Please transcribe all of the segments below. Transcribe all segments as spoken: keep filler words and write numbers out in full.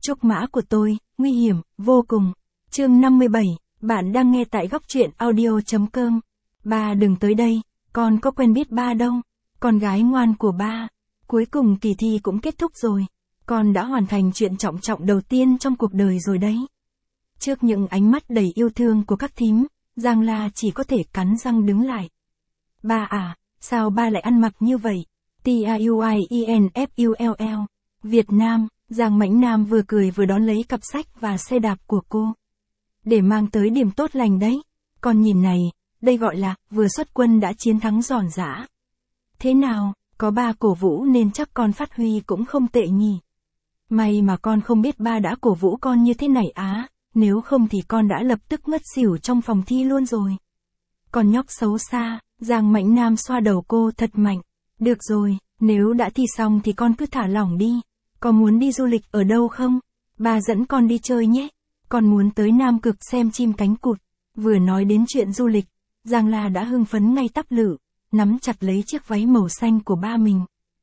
Trúc mã của tôi, nguy hiểm, vô cùng. Chương năm mươi bảy, bạn đang nghe tại góc truyện audio.com. Ba đừng tới đây, con có quen biết ba đâu. Con gái ngoan của ba. Cuối cùng kỳ thi cũng kết thúc rồi. Con đã hoàn thành chuyện trọng trọng đầu tiên trong cuộc đời rồi đấy. Trước những ánh mắt đầy yêu thương của các thím, Giang La chỉ có thể cắn răng đứng lại. Ba à, sao ba lại ăn mặc như vậy? T A U I E N F U L L. Việt Nam, Giang Mãnh Nam vừa cười vừa đón lấy cặp sách và xe đạp của cô. Để mang tới điểm tốt lành đấy. Con nhìn này, đây gọi là, vừa xuất quân đã chiến thắng giòn giã. Thế nào, có ba cổ vũ nên chắc con phát huy cũng không tệ nhỉ. May mà con không biết ba đã cổ vũ con như thế này á, nếu không thì con đã lập tức ngất xỉu trong phòng thi luôn rồi. Con nhóc xấu xa, Giang Mãnh Nam xoa đầu cô thật mạnh. Được rồi, nếu đã thi xong thì con cứ thả lỏng đi. Có muốn đi du lịch ở đâu không? Ba dẫn con đi chơi nhé. Con muốn tới Nam Cực xem chim cánh cụt. Vừa nói đến chuyện du lịch, Giang La đã hưng phấn ngay tắp lự, nắm chặt lấy chiếc váy màu xanh của ba mình.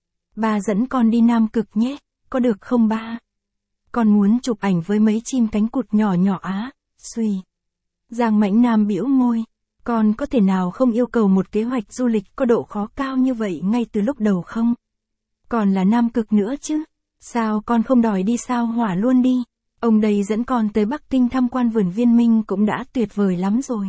Ba dẫn con đi Nam Cực nhé, có được không ba? Con muốn chụp ảnh với mấy chim cánh cụt nhỏ nhỏ á, suy. Giang Mãnh Nam bĩu môi, con có thể nào không yêu cầu một kế hoạch du lịch có độ khó cao như vậy ngay từ lúc đầu không? Còn là Nam Cực nữa chứ, sao con không đòi đi sao hỏa luôn đi? Ông đây dẫn con tới Bắc Kinh tham quan vườn Viên Minh cũng đã tuyệt vời lắm rồi.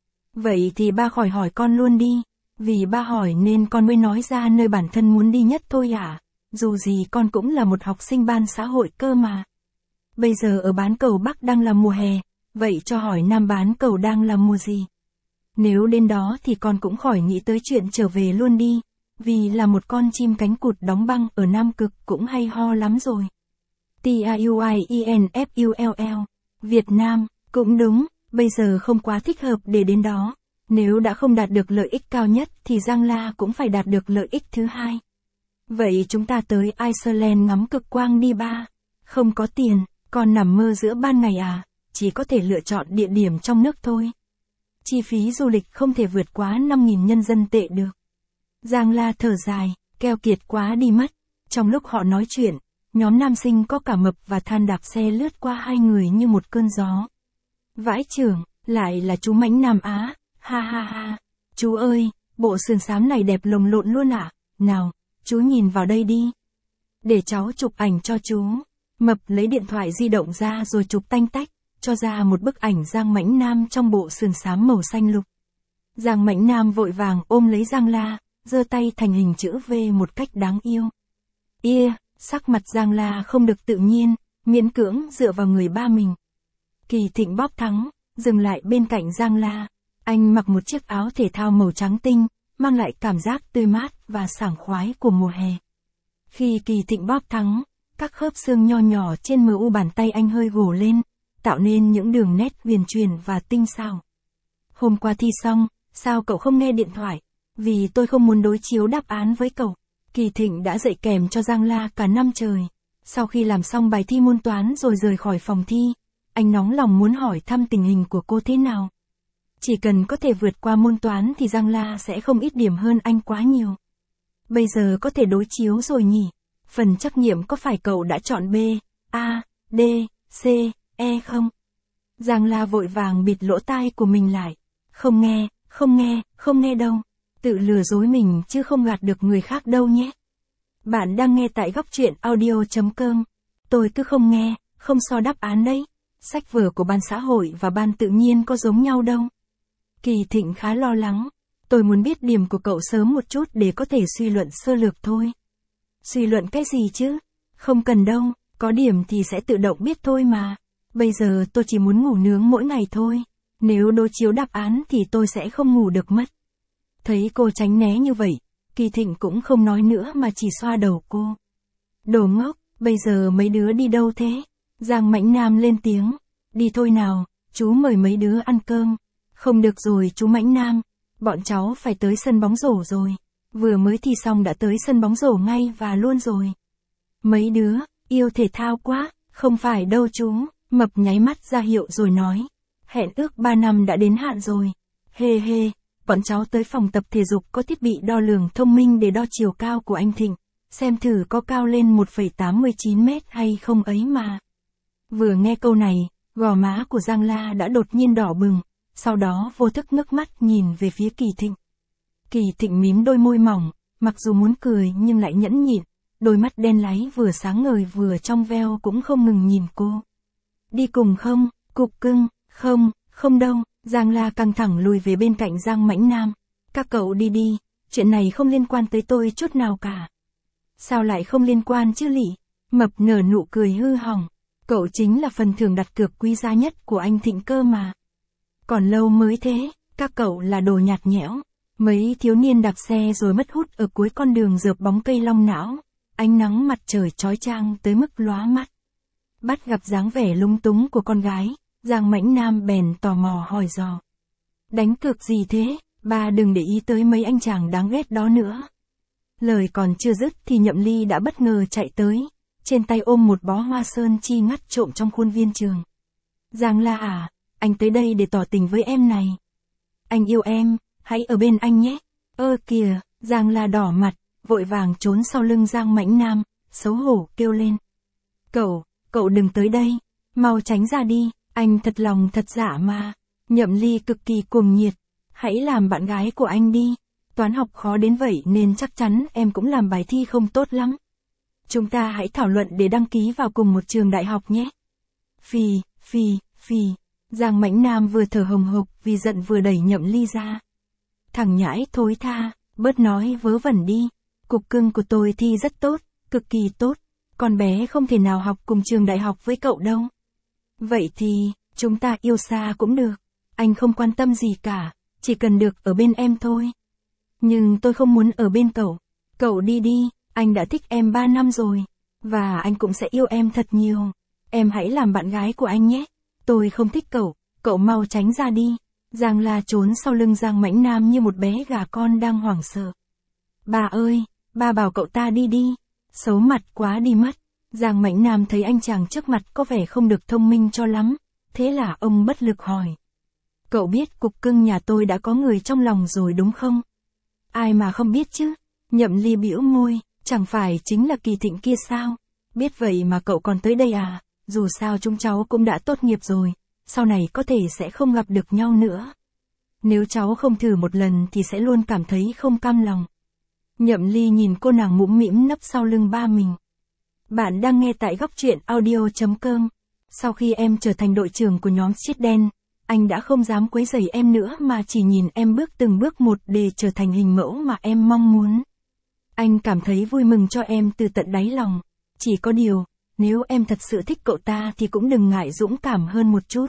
Vậy thì ba khỏi hỏi con luôn đi, vì ba hỏi nên con mới nói ra nơi bản thân muốn đi nhất thôi à, dù gì con cũng là một học sinh ban xã hội cơ mà. Bây giờ ở bán cầu Bắc đang là mùa hè, vậy cho hỏi Nam bán cầu đang là mùa gì? Nếu đến đó thì con cũng khỏi nghĩ tới chuyện trở về luôn đi, vì là một con chim cánh cụt đóng băng ở Nam Cực cũng hay ho lắm rồi. T A U I E N F U L L. Việt Nam, cũng đúng, bây giờ không quá thích hợp để đến đó. Nếu đã không đạt được lợi ích cao nhất thì Giang La cũng phải đạt được lợi ích thứ hai. Vậy chúng ta tới Iceland ngắm cực quang đi ba. Không có tiền, còn nằm mơ giữa ban ngày à, chỉ có thể lựa chọn địa điểm trong nước thôi. Chi phí du lịch không thể vượt quá năm nghìn nhân dân tệ được. Giang La thở dài, keo kiệt quá đi mất. Trong lúc họ nói chuyện, nhóm nam sinh có cả Mập và Than đạp xe lướt qua hai người như một cơn gió. Vãi chưởng, lại là chú Mãnh Nam á, ha ha ha. Chú ơi, bộ sườn xám này đẹp lồng lộn luôn ạ. À? Nào, chú nhìn vào đây đi. Để cháu chụp ảnh cho chú. Mập lấy điện thoại di động ra rồi chụp tanh tách, cho ra một bức ảnh Giang Mãnh Nam trong bộ sườn xám màu xanh lục. Giang Mãnh Nam vội vàng ôm lấy Giang La, giơ tay thành hình chữ V một cách đáng yêu. Ia, sắc mặt Giang La không được tự nhiên, miễn cưỡng dựa vào người ba mình. Kỳ Thịnh bóp thắng, dừng lại bên cạnh Giang La. Anh mặc một chiếc áo thể thao màu trắng tinh, mang lại cảm giác tươi mát và sảng khoái của mùa hè. Khi Kỳ Thịnh bóp thắng, các khớp xương nho nhỏ trên mu bàn tay anh hơi gồ lên, tạo nên những đường nét huyền chuyển và tinh xảo. Hôm qua thi xong, sao cậu không nghe điện thoại? Vì tôi không muốn đối chiếu đáp án với cậu. Kỳ Thịnh đã dạy kèm cho Giang La cả năm trời. Sau khi làm xong bài thi môn toán rồi rời khỏi phòng thi, anh nóng lòng muốn hỏi thăm tình hình của cô thế nào. Chỉ cần có thể vượt qua môn toán thì Giang La sẽ không ít điểm hơn anh quá nhiều. Bây giờ có thể đối chiếu rồi nhỉ? Phần trắc nghiệm có phải cậu đã chọn B, A, D, C, E không? Giang La vội vàng bịt lỗ tai của mình lại. Không nghe, không nghe, không nghe đâu. Tự lừa dối mình chứ không gạt được người khác đâu nhé. Bạn đang nghe tại góc truyện audio.com. Tôi cứ không nghe, không so đáp án đấy. Sách vở của ban xã hội và ban tự nhiên có giống nhau đâu. Kỳ Thịnh khá lo lắng. Tôi muốn biết điểm của cậu sớm một chút để có thể suy luận sơ lược thôi. Suy luận cái gì chứ? Không cần đâu, có điểm thì sẽ tự động biết thôi mà. Bây giờ tôi chỉ muốn ngủ nướng mỗi ngày thôi. Nếu đối chiếu đáp án thì tôi sẽ không ngủ được mất. Thấy cô tránh né như vậy, Kỳ Thịnh cũng không nói nữa mà chỉ xoa đầu cô. Đồ ngốc, bây giờ mấy đứa đi đâu thế? Giang Mãnh Nam lên tiếng. Đi thôi nào, chú mời mấy đứa ăn cơm. Không được rồi chú Mãnh Nam, bọn cháu phải tới sân bóng rổ rồi. Vừa mới thi xong đã tới sân bóng rổ ngay và luôn rồi. Mấy đứa, yêu thể thao quá, không phải đâu chú. Mập nháy mắt ra hiệu rồi nói. Hẹn ước ba năm đã đến hạn rồi. Hê hê, bọn cháu tới phòng tập thể dục có thiết bị đo lường thông minh để đo chiều cao của anh Thịnh. Xem thử có cao lên một phẩy tám mươi chín mét hay không ấy mà. Vừa nghe câu này, gò má của Giang La đã đột nhiên đỏ bừng, sau đó vô thức ngước mắt nhìn về phía Kỳ Thịnh. Kỳ Thịnh mím đôi môi mỏng, mặc dù muốn cười nhưng lại nhẫn nhịn, đôi mắt đen láy vừa sáng ngời vừa trong veo cũng không ngừng nhìn cô. Đi cùng không, Cục Cưng? Không, không đâu. Giang La căng thẳng lùi về bên cạnh Giang Mãnh Nam. Các cậu đi đi, chuyện này không liên quan tới tôi chút nào cả. Sao lại không liên quan chứ lị? Mập nở nụ cười hư hỏng. Cậu chính là phần thưởng đặt cược quý giá nhất của anh Thịnh cơ mà. Còn lâu mới thế, các cậu là đồ nhạt nhẽo. Mấy thiếu niên đạp xe rồi mất hút ở cuối con đường dợp bóng cây long não. Ánh nắng mặt trời chói chang tới mức lóa mắt. Bắt gặp dáng vẻ lung túng của con gái, Giang Mãnh Nam bèn tò mò hỏi dò. Đánh cược gì thế, ba đừng để ý tới mấy anh chàng đáng ghét đó nữa. Lời còn chưa dứt thì Nhậm Ly đã bất ngờ chạy tới, trên tay ôm một bó hoa sơn chi ngắt trộm trong khuôn viên trường. Giang La à, anh tới đây để tỏ tình với em này. Anh yêu em, hãy ở bên anh nhé. Ơ kìa, Giang La đỏ mặt, vội vàng trốn sau lưng Giang Mãnh Nam, xấu hổ kêu lên. Cậu, cậu đừng tới đây, mau tránh ra đi, anh thật lòng thật dạ mà. Nhậm Ly cực kỳ cuồng nhiệt, hãy làm bạn gái của anh đi. Toán học khó đến vậy nên chắc chắn em cũng làm bài thi không tốt lắm. Chúng ta hãy thảo luận để đăng ký vào cùng một trường đại học nhé. Phì, phì, phì. Giang Mãnh Nam vừa thở hồng hộc vì giận vừa đẩy Nhậm Ly ra. Thằng nhãi thối tha, bớt nói vớ vẩn đi. Cục Cưng của tôi thi rất tốt, cực kỳ tốt. Con bé không thể nào học cùng trường đại học với cậu đâu. Vậy thì, chúng ta yêu xa cũng được. Anh không quan tâm gì cả, chỉ cần được ở bên em thôi. Nhưng tôi không muốn ở bên cậu. Cậu đi đi, anh đã thích em ba năm rồi. Và anh cũng sẽ yêu em thật nhiều. Em hãy làm bạn gái của anh nhé. Tôi không thích cậu, cậu mau tránh ra đi. Giang La trốn sau lưng Giang Mãnh Nam như một bé gà con đang hoảng sợ. Bà ơi, ba bảo cậu ta đi đi. Xấu mặt quá đi mất. Giang Mãnh Nam thấy anh chàng trước mặt có vẻ không được thông minh cho lắm. Thế là ông bất lực hỏi. Cậu biết Cục Cưng nhà tôi đã có người trong lòng rồi đúng không? Ai mà không biết chứ? Nhậm Ly bĩu môi, chẳng phải chính là Kỳ Thịnh kia sao? Biết vậy mà cậu còn tới đây à? Dù sao chúng cháu cũng đã tốt nghiệp rồi, sau này có thể sẽ không gặp được nhau nữa. Nếu cháu không thử một lần thì sẽ luôn cảm thấy không cam lòng. Nhậm Ly nhìn cô nàng mũm mĩm nấp sau lưng ba mình. Bạn đang nghe tại góc truyện audio chấm com. Sau khi em trở thành đội trưởng của nhóm Chiết Đen, anh đã không dám quấy rầy em nữa mà chỉ nhìn em bước từng bước một để trở thành hình mẫu mà em mong muốn. Anh cảm thấy vui mừng cho em từ tận đáy lòng. Chỉ có điều, nếu em thật sự thích cậu ta thì cũng đừng ngại dũng cảm hơn một chút.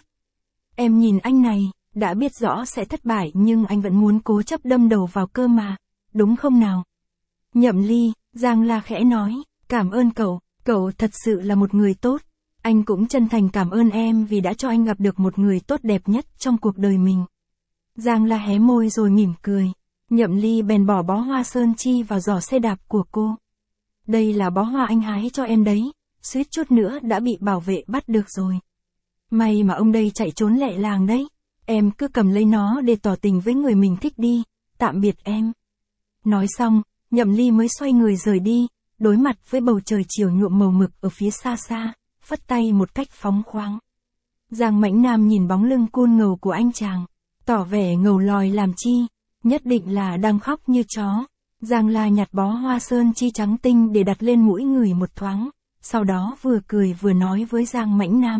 Em nhìn anh này, đã biết rõ sẽ thất bại nhưng anh vẫn muốn cố chấp đâm đầu vào cơ mà, đúng không nào? Nhậm Ly, Giang La khẽ nói, cảm ơn cậu, cậu thật sự là một người tốt. Anh cũng chân thành cảm ơn em vì đã cho anh gặp được một người tốt đẹp nhất trong cuộc đời mình. Giang La hé môi rồi mỉm cười. Nhậm Ly bèn bỏ bó hoa sơn chi vào giỏ xe đạp của cô. Đây là bó hoa anh hái cho em đấy, suýt chút nữa đã bị bảo vệ bắt được rồi. May mà ông đây chạy trốn lẹ làng đấy. Em cứ cầm lấy nó để tỏ tình với người mình thích đi, tạm biệt em. Nói xong, Nhậm Ly mới xoay người rời đi, đối mặt với bầu trời chiều nhuộm màu mực ở phía xa xa, phất tay một cách phóng khoáng. Giang Mãnh Nam nhìn bóng lưng cool ngầu của anh chàng, tỏ vẻ ngầu lòi làm chi, nhất định là đang khóc như chó. Giang La nhặt bó hoa sơn chi trắng tinh để đặt lên mũi người một thoáng, sau đó vừa cười vừa nói với Giang Mãnh Nam.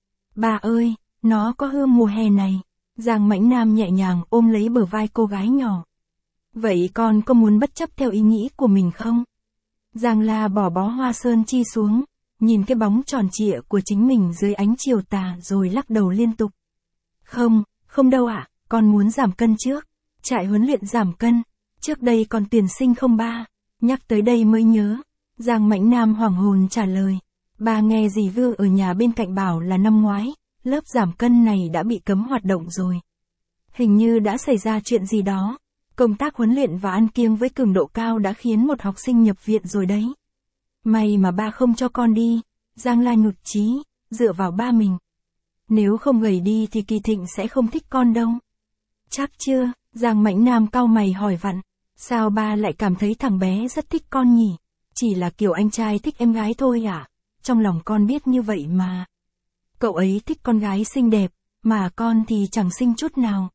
Bà ơi, nó có hương mùa hè này. Giang Mãnh Nam nhẹ nhàng ôm lấy bờ vai cô gái nhỏ. Vậy con có muốn bất chấp theo ý nghĩ của mình không? Giang La bỏ bó hoa sơn chi xuống, nhìn cái bóng tròn trịa của chính mình dưới ánh chiều tà rồi lắc đầu liên tục. Không, không đâu ạ, con muốn giảm cân trước. Trại huấn luyện giảm cân. Trước đây còn tuyển sinh không ba. Nhắc tới đây mới nhớ. Giang Mãnh Nam hoảng hồn trả lời. Ba nghe dì Vư ở nhà bên cạnh bảo là năm ngoái, lớp giảm cân này đã bị cấm hoạt động rồi. Hình như đã xảy ra chuyện gì đó. Công tác huấn luyện và ăn kiêng với cường độ cao đã khiến một học sinh nhập viện rồi đấy. May mà ba không cho con đi. Giang La nhụt chí, dựa vào ba mình. Nếu không gầy đi thì Kỳ Thịnh sẽ không thích con đâu. Chắc chưa? Giang Mãnh Nam cau mày hỏi vặn. Sao ba lại cảm thấy thằng bé rất thích con nhỉ? Chỉ là kiểu anh trai thích em gái thôi à? Trong lòng con biết như vậy mà. Cậu ấy thích con gái xinh đẹp, mà con thì chẳng xinh chút nào.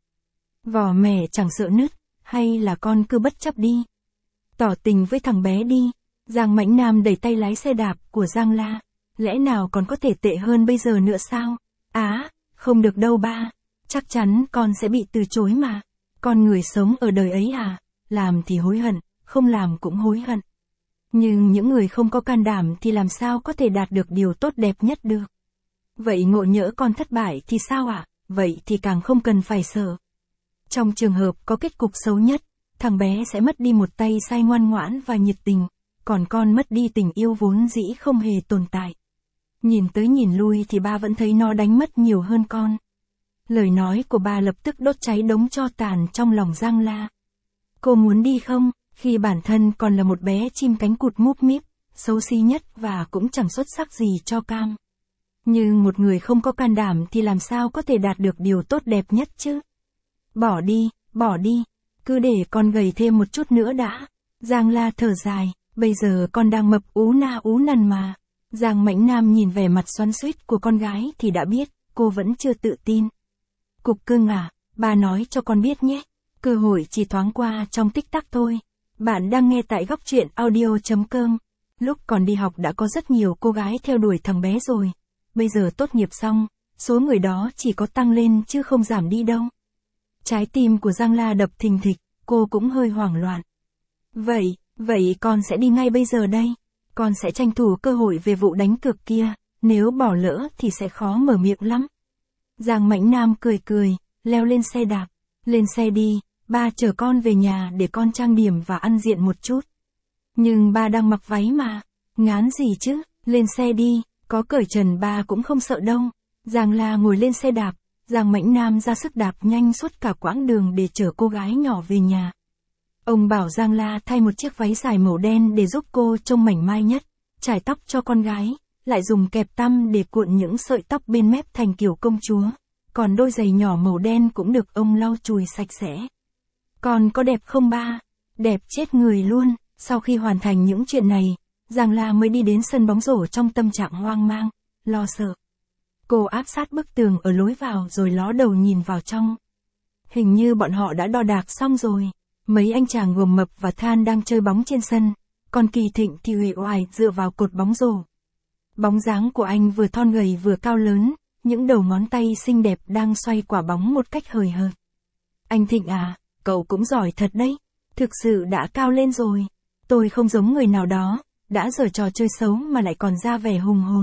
Vỏ mẻ chẳng sợ nứt, hay là con cứ bất chấp đi. Tỏ tình với thằng bé đi. Giang Mãnh Nam đẩy tay lái xe đạp của Giang La. Lẽ nào còn có thể tệ hơn bây giờ nữa sao? Á, không được đâu ba. Chắc chắn con sẽ bị từ chối mà. Con người sống ở đời ấy à, làm thì hối hận, không làm cũng hối hận. Nhưng những người không có can đảm thì làm sao có thể đạt được điều tốt đẹp nhất được. Vậy ngộ nhỡ con thất bại thì sao ạ? À? Vậy thì càng không cần phải sợ. Trong trường hợp có kết cục xấu nhất, thằng bé sẽ mất đi một tay sai ngoan ngoãn và nhiệt tình, còn con mất đi tình yêu vốn dĩ không hề tồn tại. Nhìn tới nhìn lui thì ba vẫn thấy nó đánh mất nhiều hơn con. Lời nói của ba lập tức đốt cháy đống tro tàn trong lòng Giang La. Cô muốn đi không, khi bản thân còn là một bé chim cánh cụt múp míp, xấu xí nhất và cũng chẳng xuất sắc gì cho cam. Nhưng một người không có can đảm thì làm sao có thể đạt được điều tốt đẹp nhất chứ? Bỏ đi, bỏ đi, cứ để con gầy thêm một chút nữa đã. Giang La thở dài, bây giờ con đang mập ú na ú nằn mà. Giang Mãnh Nam nhìn vẻ mặt xoắn xuýt của con gái thì đã biết, cô vẫn chưa tự tin. Cục cưng à, bà nói cho con biết nhé, cơ hội chỉ thoáng qua trong tích tắc thôi. Bạn đang nghe tại góc truyện audio chấm com. Lúc còn đi học đã có rất nhiều cô gái theo đuổi thằng bé rồi. Bây giờ tốt nghiệp xong, số người đó chỉ có tăng lên chứ không giảm đi đâu. Trái tim của Giang La đập thình thịch, cô cũng hơi hoảng loạn. Vậy, vậy con sẽ đi ngay bây giờ đây. Con sẽ tranh thủ cơ hội về vụ đánh cược kia, nếu bỏ lỡ thì sẽ khó mở miệng lắm. Giang Mãnh Nam cười cười, leo lên xe đạp. Lên xe đi, ba chở con về nhà để con trang điểm và ăn diện một chút. Nhưng ba đang mặc váy mà, ngán gì chứ, lên xe đi, có cởi trần ba cũng không sợ đâu. Giang La ngồi lên xe đạp, Giang Mãnh Nam ra sức đạp nhanh suốt cả quãng đường để chở cô gái nhỏ về nhà. Ông bảo Giang La thay một chiếc váy dài màu đen để giúp cô trông mảnh mai nhất, trải tóc cho con gái, lại dùng kẹp tăm để cuộn những sợi tóc bên mép thành kiểu công chúa, còn đôi giày nhỏ màu đen cũng được ông lau chùi sạch sẽ. Con có đẹp không ba? Đẹp chết người luôn. Sau khi hoàn thành những chuyện này, Giang La mới đi đến sân bóng rổ trong tâm trạng hoang mang, lo sợ. Cô áp sát bức tường ở lối vào rồi ló đầu nhìn vào trong. Hình như bọn họ đã đo đạc xong rồi. Mấy anh chàng gồm Mập và Than đang chơi bóng trên sân, còn Kỳ Thịnh thì uể oải dựa vào cột bóng rổ. Bóng dáng của anh vừa thon gầy vừa cao lớn, những đầu ngón tay xinh đẹp đang xoay quả bóng một cách hời hợt. Anh Thịnh à, cậu cũng giỏi thật đấy, thực sự đã cao lên rồi. Tôi không giống người nào đó, đã giở trò chơi xấu mà lại còn ra vẻ hùng hồn.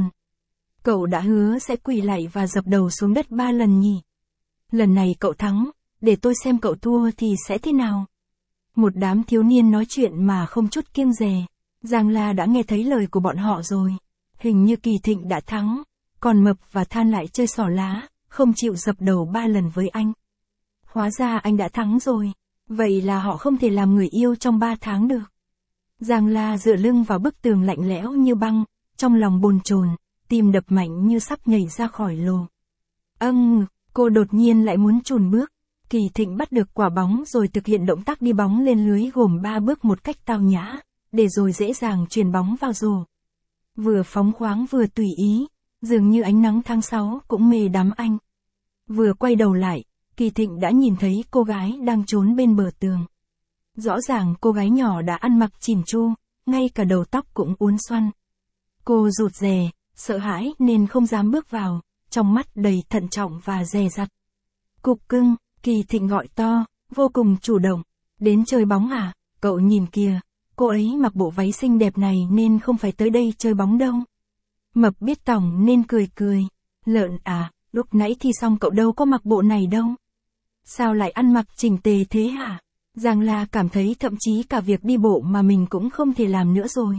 Cậu đã hứa sẽ quỳ lạy và dập đầu xuống đất ba lần nhỉ? Lần này cậu thắng, để tôi xem cậu thua thì sẽ thế nào? Một đám thiếu niên nói chuyện mà không chút kiêng dè. Giang La đã nghe thấy lời của bọn họ rồi. Hình như Kỳ Thịnh đã thắng, còn Mập và Than lại chơi xỏ lá, không chịu dập đầu ba lần với anh. Hóa ra anh đã thắng rồi. Vậy là họ không thể làm người yêu trong ba tháng được. Giang La dựa lưng vào bức tường lạnh lẽo như băng, trong lòng bồn chồn, tim đập mạnh như sắp nhảy ra khỏi lồ. Âng, cô đột nhiên lại muốn chùn bước. Kỳ Thịnh bắt được quả bóng rồi thực hiện động tác đi bóng lên lưới gồm ba bước một cách tao nhã, để rồi dễ dàng chuyền bóng vào rổ. Vừa phóng khoáng vừa tùy ý, dường như ánh nắng tháng sáu cũng mê đắm anh. Vừa quay đầu lại, Kỳ Thịnh đã nhìn thấy cô gái đang trốn bên bờ tường. Rõ ràng cô gái nhỏ đã ăn mặc chỉn chu, ngay cả đầu tóc cũng uốn xoăn. Cô rụt rè, sợ hãi nên không dám bước vào, trong mắt đầy thận trọng và dè dặt. Cục cưng, Kỳ Thịnh gọi to, vô cùng chủ động. Đến chơi bóng à, cậu nhìn kìa, cô ấy mặc bộ váy xinh đẹp này nên không phải tới đây chơi bóng đâu. Mập biết tỏng nên cười cười. Lợn à, lúc nãy thi xong cậu đâu có mặc bộ này đâu. Sao lại ăn mặc chỉnh tề thế hả? Giang La cảm thấy thậm chí cả việc đi bộ mà mình cũng không thể làm nữa rồi.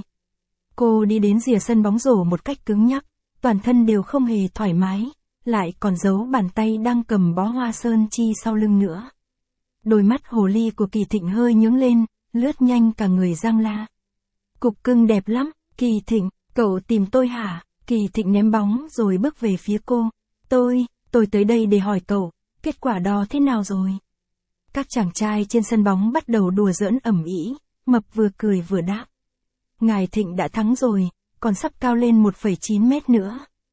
Cô đi đến rìa sân bóng rổ một cách cứng nhắc, toàn thân đều không hề thoải mái, lại còn giấu bàn tay đang cầm bó hoa sơn chi sau lưng nữa. Đôi mắt hồ ly của Kỳ Thịnh hơi nhướng lên, lướt nhanh cả người Giang La. Cục cưng đẹp lắm, Kỳ Thịnh, cậu tìm tôi hả? Kỳ Thịnh ném bóng rồi bước về phía cô. Tôi, tôi tới đây để hỏi cậu, kết quả đo thế nào rồi? Các chàng trai trên sân bóng bắt đầu đùa giỡn ầm ĩ, Mập vừa cười vừa đáp. Ngài Thịnh đã thắng rồi, còn sắp cao lên một phẩy chín mét nữa.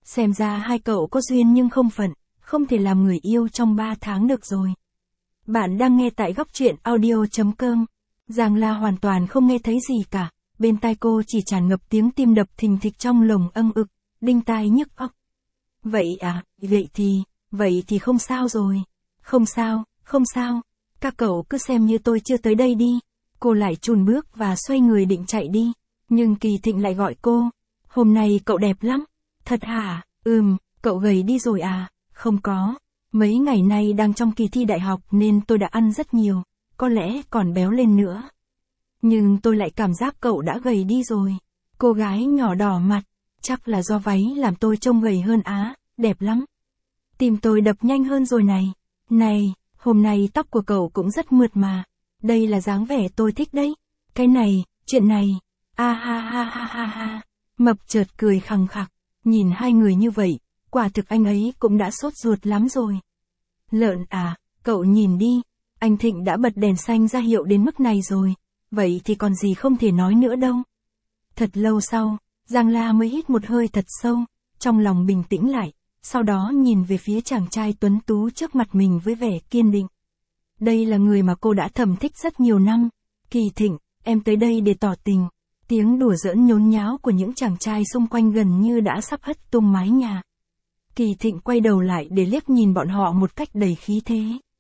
Xem ra hai cậu có duyên nhưng không phận, không thể làm người yêu trong ba tháng được rồi. Bạn đang nghe tại góc truyện audio.com. Giang La hoàn toàn không nghe thấy gì cả, bên tai cô chỉ tràn ngập tiếng tim đập thình thịch trong lồng âng ực, đinh tai nhức óc. Vậy à, vậy thì, vậy thì không sao rồi. Không sao, không sao, các cậu cứ xem như tôi chưa tới đây đi. Cô lại chùn bước và xoay người định chạy đi, nhưng Kỳ Thịnh lại gọi cô. Hôm nay cậu đẹp lắm. Thật hả? Ừm, cậu gầy đi rồi à? Không có. Mấy ngày nay đang trong kỳ thi đại học nên tôi đã ăn rất nhiều, có lẽ còn béo lên nữa. Nhưng tôi lại cảm giác cậu đã gầy đi rồi. Cô gái nhỏ đỏ mặt, chắc là do váy làm tôi trông gầy hơn á, đẹp lắm. Tim tôi đập nhanh hơn rồi này. Này, hôm nay tóc của cậu cũng rất mượt mà. Đây là dáng vẻ tôi thích đấy. Cái này, chuyện này. A ha ha ha ha ha. Mập chợt cười khằng khặc. Nhìn hai người như vậy, quả thực anh ấy cũng đã sốt ruột lắm rồi. Lợn à, cậu nhìn đi. Anh Thịnh đã bật đèn xanh ra hiệu đến mức này rồi. Vậy thì còn gì không thể nói nữa đâu. Thật lâu sau, Giang La mới hít một hơi thật sâu, trong lòng bình tĩnh lại, sau đó nhìn về phía chàng trai tuấn tú trước mặt mình với vẻ kiên định. Đây là người mà cô đã thầm thích rất nhiều năm. Kỳ Thịnh, em tới đây để tỏ tình. Tiếng đùa giỡn nhốn nháo của những chàng trai xung quanh gần như đã sắp hất tung mái nhà. Kỳ Thịnh quay đầu lại để liếc nhìn bọn họ một cách đầy khí thế.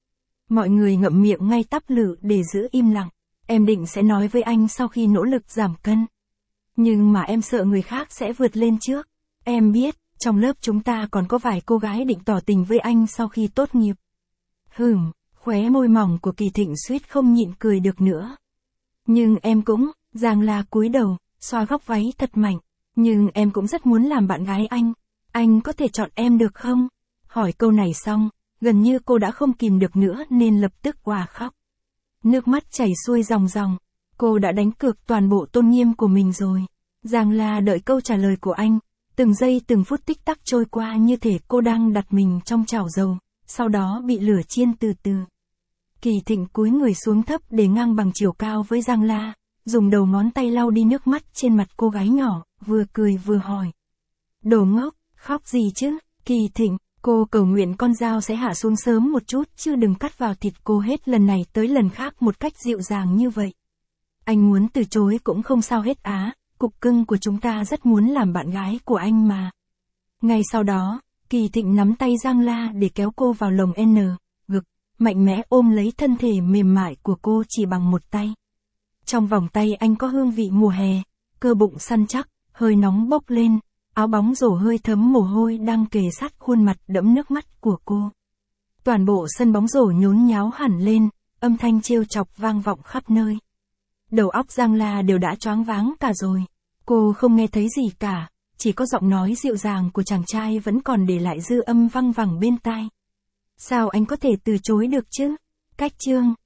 Mọi người ngậm miệng ngay tắp lự để giữ im lặng. Em định sẽ nói với anh sau khi nỗ lực giảm cân. Nhưng mà em sợ người khác sẽ vượt lên trước. Em biết, trong lớp chúng ta còn có vài cô gái định tỏ tình với anh sau khi tốt nghiệp. Hừm, khóe môi mỏng của Kỳ Thịnh suýt không nhịn cười được nữa. Nhưng em cũng, Giang La cúi đầu, xoa góc váy thật mạnh. Nhưng em cũng rất muốn làm bạn gái anh. Anh có thể chọn em được không? Hỏi câu này xong, gần như cô đã không kìm được nữa nên lập tức òa khóc. Nước mắt chảy xuôi ròng ròng. Cô đã đánh cược toàn bộ tôn nghiêm của mình rồi. Giang La đợi câu trả lời của anh. Từng giây từng phút tích tắc trôi qua như thể cô đang đặt mình trong chảo dầu, sau đó bị lửa chiên từ từ. Kỳ Thịnh cúi người xuống thấp để ngang bằng chiều cao với Giang La, dùng đầu ngón tay lau đi nước mắt trên mặt cô gái nhỏ, vừa cười vừa hỏi. Đồ ngốc, khóc gì chứ? Kỳ Thịnh, cô cầu nguyện con dao sẽ hạ xuống sớm một chút chứ đừng cắt vào thịt cô hết lần này tới lần khác một cách dịu dàng như vậy. Anh muốn từ chối cũng không sao hết á, cục cưng của chúng ta rất muốn làm bạn gái của anh mà. Ngay sau đó, Kỳ Thịnh nắm tay Giang La để kéo cô vào lồng N, gực, mạnh mẽ ôm lấy thân thể mềm mại của cô chỉ bằng một tay. Trong vòng tay anh có hương vị mùa hè, cơ bụng săn chắc, hơi nóng bốc lên, áo bóng rổ hơi thấm mồ hôi đang kề sát khuôn mặt đẫm nước mắt của cô. Toàn bộ sân bóng rổ nhốn nháo hẳn lên, âm thanh trêu chọc vang vọng khắp nơi. Đầu óc Giang La đều đã choáng váng cả rồi. Cô không nghe thấy gì cả, chỉ có giọng nói dịu dàng của chàng trai vẫn còn để lại dư âm văng vẳng bên tai. Sao anh có thể từ chối được chứ? Cách chương